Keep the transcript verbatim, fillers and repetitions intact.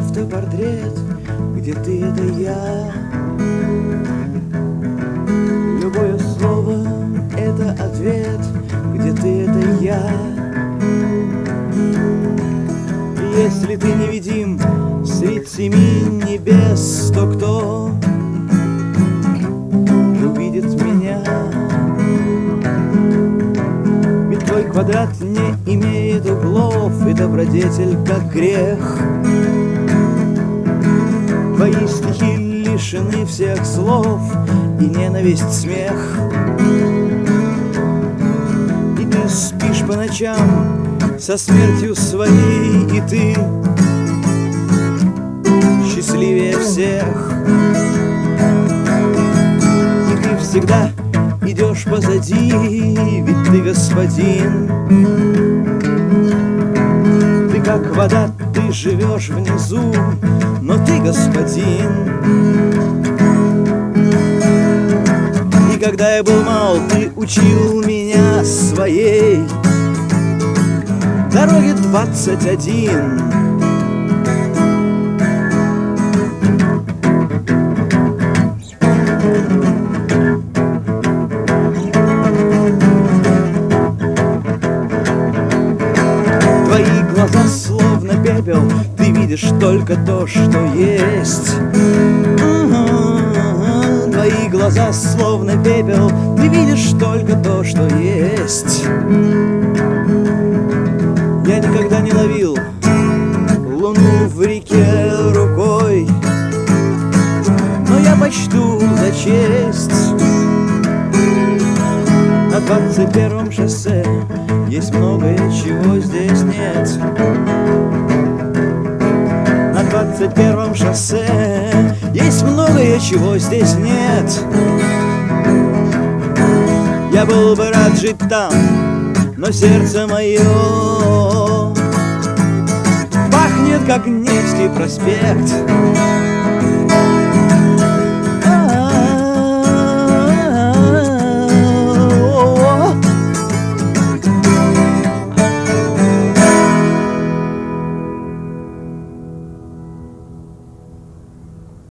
автопортрет, где ты — это я. Любое слово — это ответ, где ты — это я. Если ты невидим средь семи небес, то кто увидит меня? Ведь твой квадрат не имеет углов, и добродетель как грех. Твои стихи лишены всех слов, и ненависть смех. И ты спишь по ночам со смертью своей, и ты счастливее всех. И ты всегда идешь позади, ведь ты господин. Ты как вода, ты живешь внизу, но ты господин. И когда я был мал, ты учил меня своей дороге двадцать один. Твои глаза словно пепел, ты видишь только то, что есть. Твои глаза словно пепел, ты видишь только то, что есть. Я никогда не ловил луну в реке рукой, но я почту за честь. На двадцать первом шоссе есть многое, чего здесь нет. На двадцать первом шоссе есть многое, чего здесь нет. Я был бы рад жить там, но сердце мое пахнет, как Невский проспект.